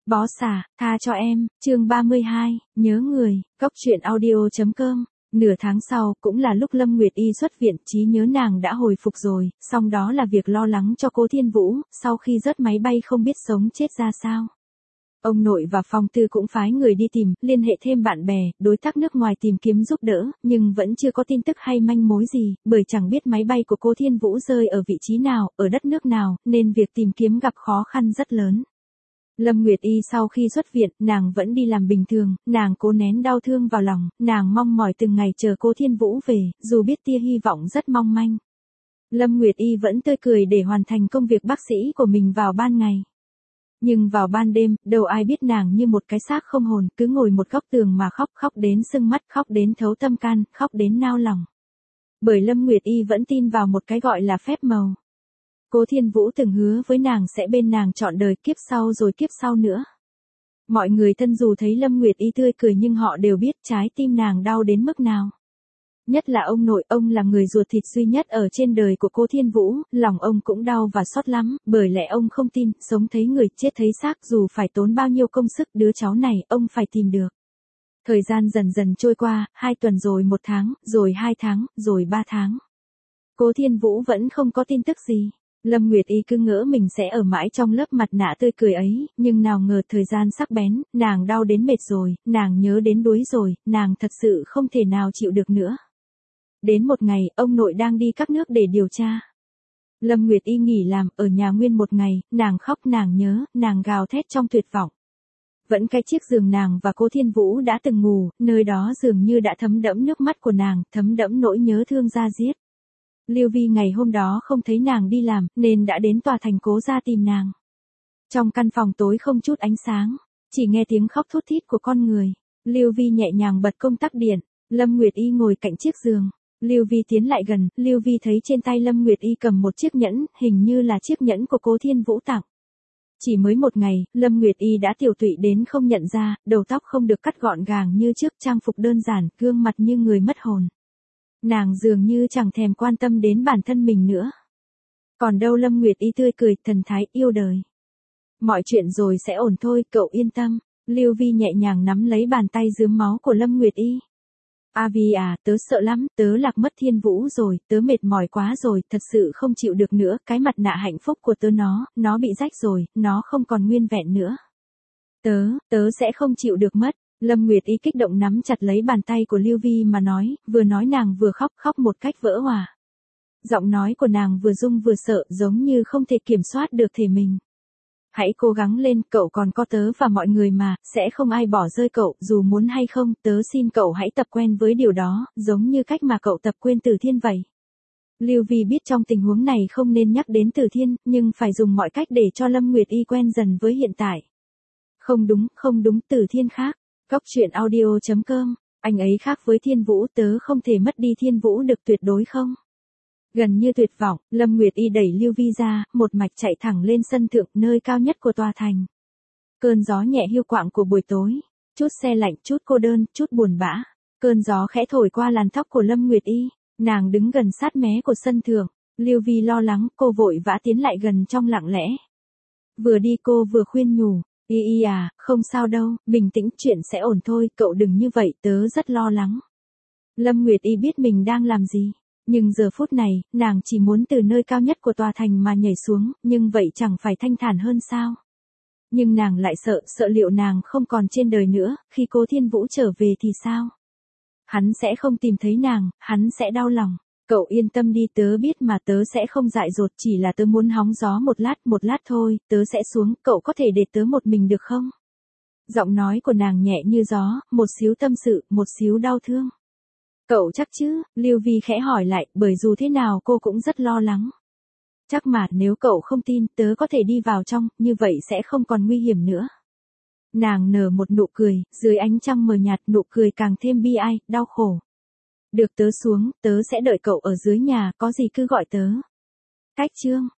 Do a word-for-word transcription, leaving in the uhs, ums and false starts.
Bó xả, tha cho em, chương ba mươi hai, nhớ người, góc truyện audio.com. Nửa tháng sau, cũng là lúc Lâm Nguyệt Y xuất viện, trí nhớ nàng đã hồi phục rồi, song đó là việc lo lắng cho Cố Thiên Vũ, sau khi rớt máy bay không biết sống chết ra sao. Ông nội và phòng tư cũng phái người đi tìm, liên hệ thêm bạn bè, đối tác nước ngoài tìm kiếm giúp đỡ, nhưng vẫn chưa có tin tức hay manh mối gì, bởi chẳng biết máy bay của Cố Thiên Vũ rơi ở vị trí nào, ở đất nước nào, nên việc tìm kiếm gặp khó khăn rất lớn. Lâm Nguyệt Y sau khi xuất viện, nàng vẫn đi làm bình thường, nàng cố nén đau thương vào lòng, nàng mong mỏi từng ngày chờ Cố Thiên Vũ về, dù biết tia hy vọng rất mong manh. Lâm Nguyệt Y vẫn tươi cười để hoàn thành công việc bác sĩ của mình vào ban ngày. Nhưng vào ban đêm, đâu ai biết nàng như một cái xác không hồn, cứ ngồi một góc tường mà khóc, khóc đến sưng mắt, khóc đến thấu tâm can, khóc đến nao lòng. Bởi Lâm Nguyệt Y vẫn tin vào một cái gọi là phép màu. Cố Thiên Vũ từng hứa với nàng sẽ bên nàng trọn đời, kiếp sau rồi kiếp sau nữa. Mọi người thân dù thấy Lâm Nguyệt Y tươi cười nhưng họ đều biết trái tim nàng đau đến mức nào. Nhất là ông nội, ông là người ruột thịt duy nhất ở trên đời của Cố Thiên Vũ, lòng ông cũng đau và xót lắm, bởi lẽ ông không tin, sống thấy người, chết thấy xác, dù phải tốn bao nhiêu công sức, đứa cháu này, ông phải tìm được. Thời gian dần dần trôi qua, hai tuần rồi một tháng, rồi hai tháng, rồi ba tháng. Cố Thiên Vũ vẫn không có tin tức gì. Lâm Nguyệt Y cứ ngỡ mình sẽ ở mãi trong lớp mặt nạ tươi cười ấy, nhưng nào ngờ thời gian sắc bén, nàng đau đến mệt rồi, nàng nhớ đến đuối rồi, nàng thật sự không thể nào chịu được nữa. Đến một ngày, ông nội đang đi các nước để điều tra. Lâm Nguyệt Y nghỉ làm, ở nhà nguyên một ngày, nàng khóc, nàng nhớ, nàng gào thét trong tuyệt vọng. Vẫn cái chiếc giường nàng và Cố Thiên Vũ đã từng ngủ, nơi đó dường như đã thấm đẫm nước mắt của nàng, thấm đẫm nỗi nhớ thương da diết. Lưu Vi ngày hôm đó không thấy nàng đi làm, nên đã đến tòa thành Cố ra tìm nàng. Trong căn phòng tối không chút ánh sáng, chỉ nghe tiếng khóc thút thít của con người. Lưu Vi nhẹ nhàng bật công tắc điện, Lâm Nguyệt Y ngồi cạnh chiếc giường. Lưu Vi tiến lại gần, Lưu Vi thấy trên tay Lâm Nguyệt Y cầm một chiếc nhẫn, hình như là chiếc nhẫn của Cố Thiên Vũ tặng. Chỉ mới một ngày, Lâm Nguyệt Y đã tiểu tụy đến không nhận ra, đầu tóc không được cắt gọn gàng như trước, trang phục đơn giản, gương mặt như người mất hồn. Nàng dường như chẳng thèm quan tâm đến bản thân mình nữa. Còn đâu Lâm Nguyệt Y tươi cười, thần thái, yêu đời. Mọi chuyện rồi sẽ ổn thôi, cậu yên tâm. Lưu Vi nhẹ nhàng nắm lấy bàn tay rướm máu của Lâm Nguyệt Y. A Vi à, tớ sợ lắm, tớ lạc mất Thiên Vũ rồi, tớ mệt mỏi quá rồi, thật sự không chịu được nữa, cái mặt nạ hạnh phúc của tớ nó, nó bị rách rồi, nó không còn nguyên vẹn nữa. Tớ, tớ sẽ không chịu được mất. Lâm Nguyệt Y kích động nắm chặt lấy bàn tay của Lưu Vi mà nói, vừa nói nàng vừa khóc, khóc một cách vỡ òa. Giọng nói của nàng vừa rung vừa sợ, giống như không thể kiểm soát được thể mình. Hãy cố gắng lên, cậu còn có tớ và mọi người mà, sẽ không ai bỏ rơi cậu, dù muốn hay không, tớ xin cậu hãy tập quen với điều đó, giống như cách mà cậu tập quên Từ Thiên vậy. Lưu Vi biết trong tình huống này không nên nhắc đến Từ Thiên, nhưng phải dùng mọi cách để cho Lâm Nguyệt Y quen dần với hiện tại. Không đúng, không đúng, Từ Thiên khác. Góc truyện audio.com, anh ấy khác với Thiên Vũ, tớ không thể mất đi Thiên Vũ được, tuyệt đối không. Gần như tuyệt vọng, Lâm Nguyệt Y đẩy Lưu Vi ra, một mạch chạy thẳng lên sân thượng, nơi cao nhất của tòa thành. Cơn gió nhẹ hiu quạng của buổi tối, chút se lạnh, chút cô đơn, chút buồn bã. Cơn gió khẽ thổi qua làn tóc của Lâm Nguyệt Y, nàng đứng gần sát mé của sân thượng. Lưu Vi lo lắng, cô vội vã tiến lại gần trong lặng lẽ. Vừa đi cô vừa khuyên nhủ. Y Y à, không sao đâu, bình tĩnh, chuyện sẽ ổn thôi, cậu đừng như vậy, tớ rất lo lắng. Lâm Nguyệt Y biết mình đang làm gì, nhưng giờ phút này, nàng chỉ muốn từ nơi cao nhất của tòa thành mà nhảy xuống, nhưng vậy chẳng phải thanh thản hơn sao? Nhưng nàng lại sợ, sợ liệu nàng không còn trên đời nữa, khi Cố Thiên Vũ trở về thì sao? Hắn sẽ không tìm thấy nàng, hắn sẽ đau lòng. Cậu yên tâm đi, tớ biết mà, tớ sẽ không dại dột, chỉ là tớ muốn hóng gió một lát, một lát thôi, tớ sẽ xuống, cậu có thể để tớ một mình được không? Giọng nói của nàng nhẹ như gió, một xíu tâm sự, một xíu đau thương. Cậu chắc chứ? Lưu Vi khẽ hỏi lại, bởi dù thế nào cô cũng rất lo lắng. Chắc mà, nếu cậu không tin, tớ có thể đi vào trong, như vậy sẽ không còn nguy hiểm nữa. Nàng nở một nụ cười, dưới ánh trăng mờ nhạt, nụ cười càng thêm bi ai, đau khổ. Được, tớ xuống, tớ sẽ đợi cậu ở dưới nhà, có gì cứ gọi tớ. Cách chương.